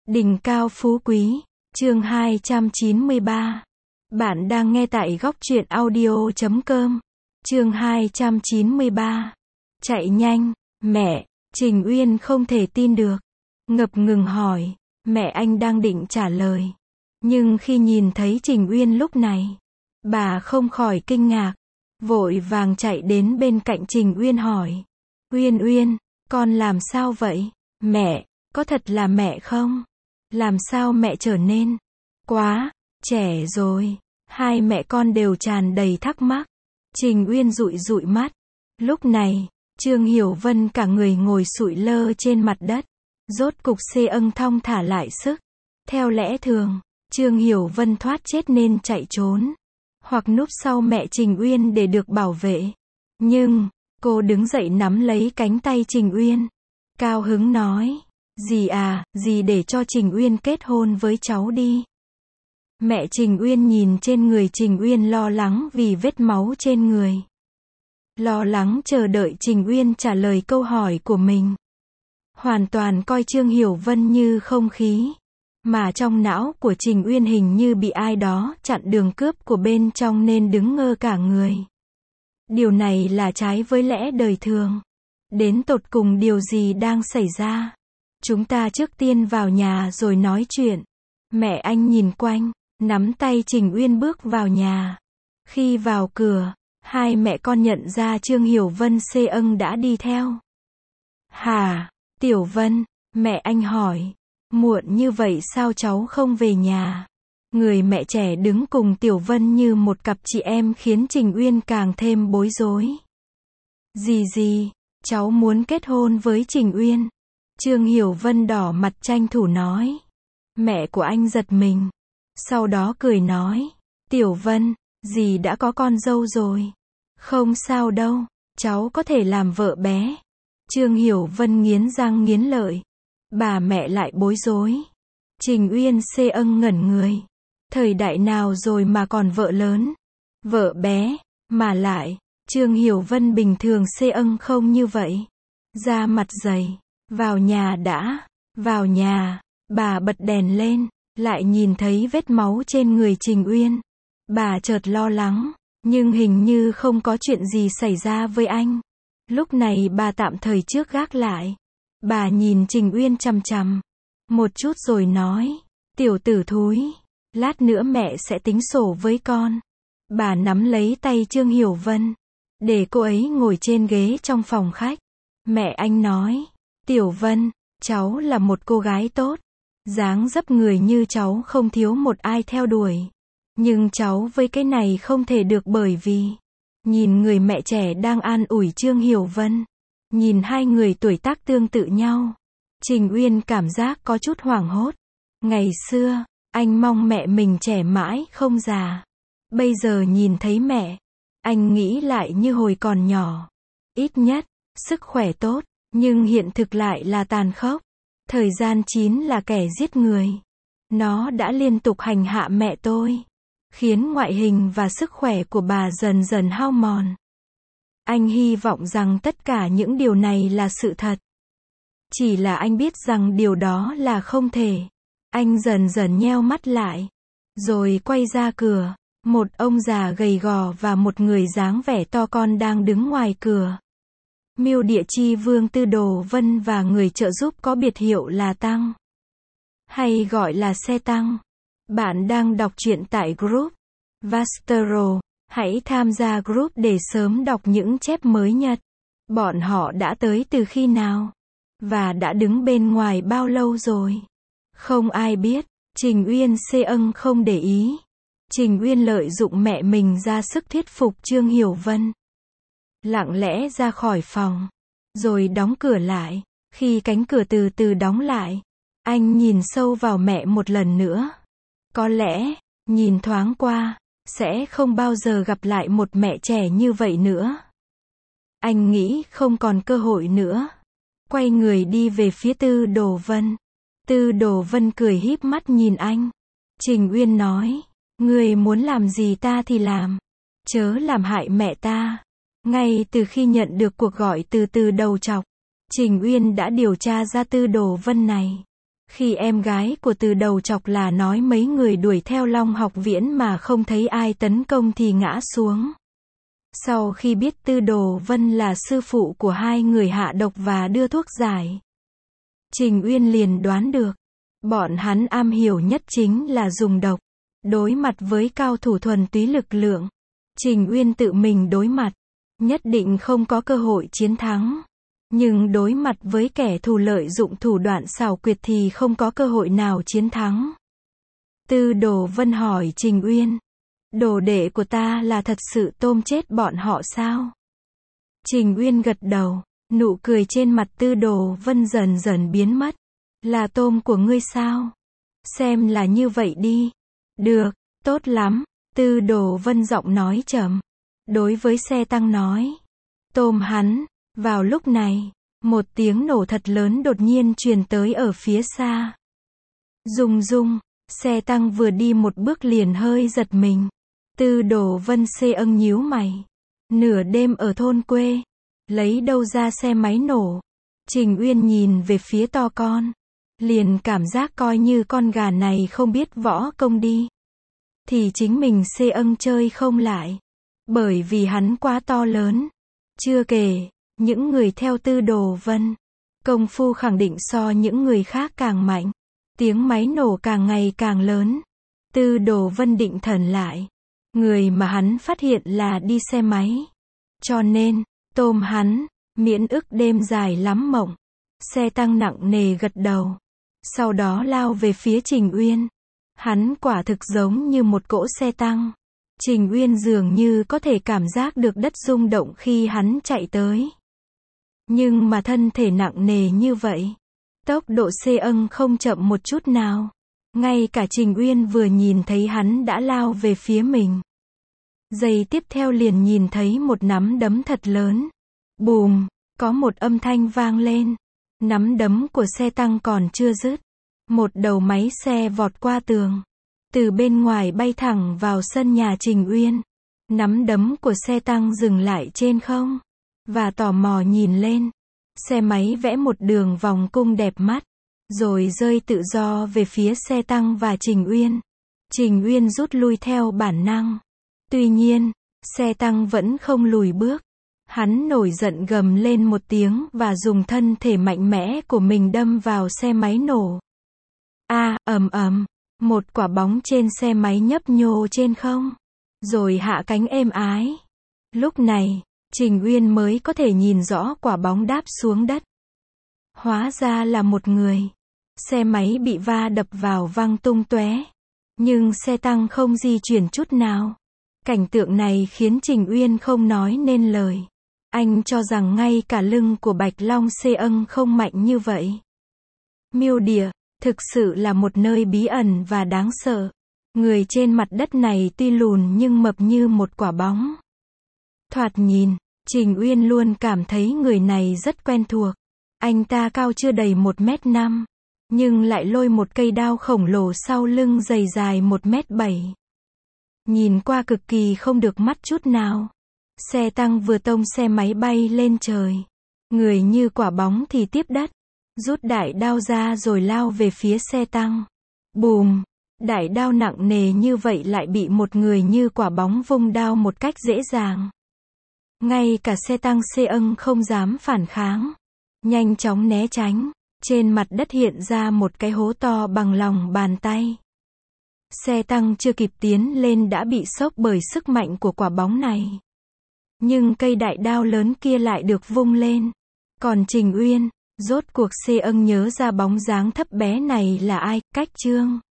Đỉnh cao phú quý, chương 293. Bạn đang nghe tại góc truyện audio.com. Chương 293. Chạy nhanh, mẹ, Trình Uyên không thể tin được. Ngập ngừng hỏi, mẹ anh đang định trả lời. Nhưng khi nhìn thấy Trình Uyên lúc này, bà không khỏi kinh ngạc. Vội vàng chạy đến bên cạnh Trình Uyên hỏi. Uyên Uyên, con làm sao vậy? Mẹ, có thật là mẹ không? Làm sao mẹ trở nên quá trẻ rồi? Hai mẹ con đều tràn đầy thắc mắc. Trình Uyên dụi dụi mắt. Lúc này, Trương Hiểu Vân cả người ngồi sụi lơ trên mặt đất. Rốt cục xê âng thong thả lại sức. Theo lẽ thường, Trương Hiểu Vân thoát chết nên chạy trốn, hoặc núp sau mẹ Trình Uyên để được bảo vệ. Nhưng, cô đứng dậy nắm lấy cánh tay Trình Uyên. Cao hứng nói, dì à, dì để cho Trình Uyên kết hôn với cháu đi. Mẹ Trình Uyên nhìn trên người Trình Uyên lo lắng vì vết máu trên người. Lo lắng chờ đợi Trình Uyên trả lời câu hỏi của mình. Hoàn toàn coi Trương Hiểu Vân như không khí. Mà trong não của Trình Uyên hình như bị ai đó chặn đường cướp của bên trong nên đứng ngơ cả người. Điều này là trái với lẽ đời thường. Đến tột cùng điều gì đang xảy ra? Chúng ta trước tiên vào nhà rồi nói chuyện. Mẹ anh nhìn quanh, nắm tay Trình Uyên bước vào nhà. Khi vào cửa, hai mẹ con nhận ra Trương Hiểu Vân xê âng đã đi theo. Hả, Tiểu Vân, mẹ anh hỏi. Muộn như vậy sao cháu không về nhà? Người mẹ trẻ đứng cùng Tiểu Vân như một cặp chị em khiến Trình Uyên càng thêm bối rối. Dì, cháu muốn kết hôn với Trình Uyên. Trương Hiểu Vân đỏ mặt tranh thủ nói. Mẹ của anh giật mình. Sau đó cười nói. Tiểu Vân, dì đã có con dâu rồi. Không sao đâu, cháu có thể làm vợ bé. Trương Hiểu Vân nghiến răng nghiến lợi. Bà mẹ lại bối rối. Trình Uyên xê âng ngẩn người. Thời đại nào rồi mà còn vợ lớn, vợ bé, mà lại, Trương Hiểu Vân bình thường xê âng không như vậy. Da mặt dày, vào nhà đã, vào nhà, bà bật đèn lên, lại nhìn thấy vết máu trên người Trình Uyên. Bà chợt lo lắng, nhưng hình như không có chuyện gì xảy ra với anh. Lúc này bà tạm thời trước gác lại. Bà nhìn Trình Uyên chằm chằm một chút rồi nói, tiểu tử thúi, lát nữa mẹ sẽ tính sổ với con. Bà nắm lấy tay Trương Hiểu Vân, để cô ấy ngồi trên ghế trong phòng khách. Mẹ anh nói, Tiểu Vân, cháu là một cô gái tốt. Dáng dấp người như cháu không thiếu một ai theo đuổi. Nhưng cháu với cái này không thể được bởi vì, nhìn người mẹ trẻ đang an ủi Trương Hiểu Vân. Nhìn hai người tuổi tác tương tự nhau. Trình Uyên cảm giác có chút hoảng hốt. Ngày xưa, anh mong mẹ mình trẻ mãi không già. Bây giờ nhìn thấy mẹ, anh nghĩ lại như hồi còn nhỏ. Ít nhất, sức khỏe tốt, nhưng hiện thực lại là tàn khốc. Thời gian chín là kẻ giết người. Nó đã liên tục hành hạ mẹ tôi, khiến ngoại hình và sức khỏe của bà dần dần hao mòn. Anh hy vọng rằng tất cả những điều này là sự thật. Chỉ là anh biết rằng điều đó là không thể. Anh dần dần nheo mắt lại. Rồi quay ra cửa. Một ông già gầy gò và một người dáng vẻ to con đang đứng ngoài cửa. Mưu Địa Chi Vương Tư Đồ Vân và người trợ giúp có biệt hiệu là Tăng, hay gọi là xe tăng. Bạn đang đọc truyện tại group Vastero. Hãy tham gia group để sớm đọc những chép mới nhất. Bọn họ đã tới từ khi nào? Và đã đứng bên ngoài bao lâu rồi? Không ai biết. Trình Uyên xê âng không để ý. Trình Uyên lợi dụng mẹ mình ra sức thuyết phục Trương Hiểu Vân. Lặng lẽ ra khỏi phòng. Rồi đóng cửa lại. Khi cánh cửa từ từ đóng lại, anh nhìn sâu vào mẹ một lần nữa. Có lẽ, nhìn thoáng qua, sẽ không bao giờ gặp lại một mẹ trẻ như vậy nữa. Anh nghĩ không còn cơ hội nữa. Quay người đi về phía Tư Đồ Vân. Tư Đồ Vân cười híp mắt nhìn anh. Trình Uyên nói, người muốn làm gì ta thì làm. Chớ làm hại mẹ ta. Ngay từ khi nhận được cuộc gọi từ đầu trọc, Trình Uyên đã điều tra ra Tư Đồ Vân này. Khi em gái của Từ đầu chọc là nói mấy người đuổi theo Long Học Viễn mà không thấy ai tấn công thì ngã xuống. Sau khi biết Tư Đồ Vân là sư phụ của hai người hạ độc và đưa thuốc giải, Trình Uyên liền đoán được, bọn hắn am hiểu nhất chính là dùng độc. Đối mặt với cao thủ thuần túy lực lượng, Trình Uyên tự mình đối mặt, nhất định không có cơ hội chiến thắng. Nhưng đối mặt với kẻ thù lợi dụng thủ đoạn xảo quyệt thì không có cơ hội nào chiến thắng. Tư Đồ Vân hỏi Trình Uyên, đồ đệ của ta là thật sự tôm chết bọn họ sao? Trình Uyên gật đầu, nụ cười trên mặt Tư Đồ Vân dần dần biến mất. Là tôm của ngươi sao? Xem là như vậy đi. Được, tốt lắm, Tư Đồ Vân giọng nói trầm. Đối với xe tăng nói, tôm hắn. Vào lúc này, một tiếng nổ thật lớn đột nhiên truyền tới ở phía xa. Rung rung, xe tăng vừa đi một bước liền hơi giật mình. Tư Đồ Vân xê âng nhíu mày. Nửa đêm ở thôn quê, lấy đâu ra xe máy nổ? Trình Uyên nhìn về phía to con, liền cảm giác coi như con gà này không biết võ công đi, thì chính mình xê âng chơi không lại. Bởi vì hắn quá to lớn. Chưa kể, những người theo Tư Đồ Vân, công phu khẳng định so những người khác càng mạnh. Tiếng máy nổ càng ngày càng lớn. Tư Đồ Vân định thần lại. Người mà hắn phát hiện là đi xe máy. Cho nên, tôm hắn, miễn ức đêm dài lắm mộng. Xe tăng nặng nề gật đầu. Sau đó lao về phía Trình Uyên. Hắn quả thực giống như một cỗ xe tăng. Trình Uyên dường như có thể cảm giác được đất rung động khi hắn chạy tới. Nhưng mà thân thể nặng nề như vậy, tốc độ xê âng không chậm một chút nào. Ngay cả Trình Uyên vừa nhìn thấy hắn đã lao về phía mình. Giây tiếp theo liền nhìn thấy một nắm đấm thật lớn. Bùm, có một âm thanh vang lên. Nắm đấm của xe tăng còn chưa dứt. Một đầu máy xe vọt qua tường. Từ bên ngoài bay thẳng vào sân nhà Trình Uyên. Nắm đấm của xe tăng dừng lại trên không. Và tò mò nhìn lên. Xe máy vẽ một đường vòng cung đẹp mắt. Rồi rơi tự do về phía xe tăng và Trình Uyên. Trình Uyên rút lui theo bản năng. Tuy nhiên, xe tăng vẫn không lùi bước. Hắn nổi giận gầm lên một tiếng và dùng thân thể mạnh mẽ của mình đâm vào xe máy nổ. Ầm ầm, một quả bóng trên xe máy nhấp nhô trên không, rồi hạ cánh êm ái. Lúc này, Trình Uyên mới có thể nhìn rõ quả bóng đáp xuống đất. Hóa ra là một người. Xe máy bị va đập vào văng tung tóe, nhưng xe tăng không di chuyển chút nào. Cảnh tượng này khiến Trình Uyên không nói nên lời. Anh cho rằng ngay cả lưng của Bạch Long xê âng không mạnh như vậy. Miêu địa, thực sự là một nơi bí ẩn và đáng sợ. Người trên mặt đất này tuy lùn nhưng mập như một quả bóng. Thoạt nhìn, Trình Uyên luôn cảm thấy người này rất quen thuộc. Anh ta cao chưa đầy 1m5, nhưng lại lôi một cây đao khổng lồ sau lưng dày dài 1m7. Nhìn qua cực kỳ không được mắt chút nào. Xe tăng vừa tông xe máy bay lên trời. Người như quả bóng thì tiếp đất. Rút đại đao ra rồi lao về phía xe tăng. Bùm! Đại đao nặng nề như vậy lại bị một người như quả bóng vung đao một cách dễ dàng. Ngay cả xe tăng xê âng không dám phản kháng. Nhanh chóng né tránh. Trên mặt đất hiện ra một cái hố to bằng lòng bàn tay. Xe tăng chưa kịp tiến lên đã bị sốc bởi sức mạnh của quả bóng này. Nhưng cây đại đao lớn kia lại được vung lên. Còn Trình Uyên, rốt cuộc xê âng nhớ ra bóng dáng thấp bé này là ai, Cách Trương.